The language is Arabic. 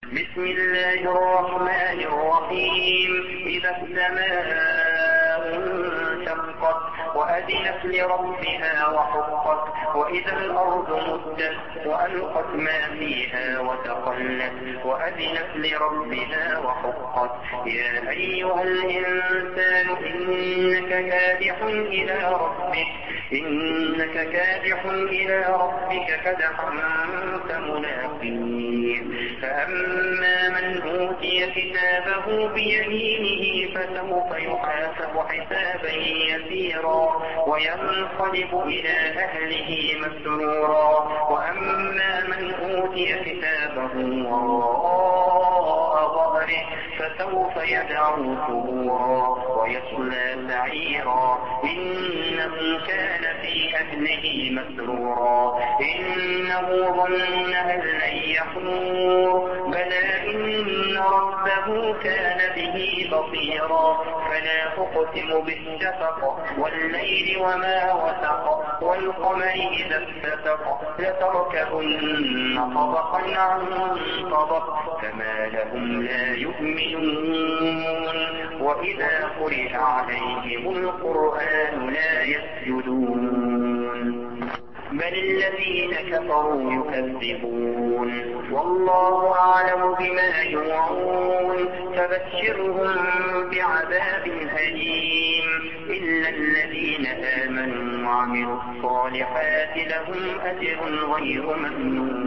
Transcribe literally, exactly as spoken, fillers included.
بسم الله الرحمن الرحيم. إذا السماء انشقت وأذنت لربها وحقت وإذا الأرض مدت وألقت ما فيها وتخلت وأذنت لربها وحقت. يا أيها الإنسان إنك كادح إلى ربك إنك كادح إلى ربك كدحا فملاقيه. فأما من أوتي كتابه بيمينه فسوف يحاسب حسابا يسيرا وينقلب إلى أهله مسرورا. وأما من أوتي كتابه وراء ظهره فسوف يدعو ثبورا ويصلى سعيرا إنه كان في أهله مسرورا إنه ظن أن لن يحور بلى إن ربه كان به بصيرا. فلا أقسم بالشفق والليل وما وسق والقمر إذا اتسق لتركبن طبقا عن طبق فما لهم لا يؤمنون. وإذا قرئ عليهم القرآن لا يسجدون بل الذين كفروا يكذبون والله أعلم بما يوعون. فبشرهم بعذاب أليم إلا الذين آمنوا وعملوا الصالحات لهم أجر غير ممنون.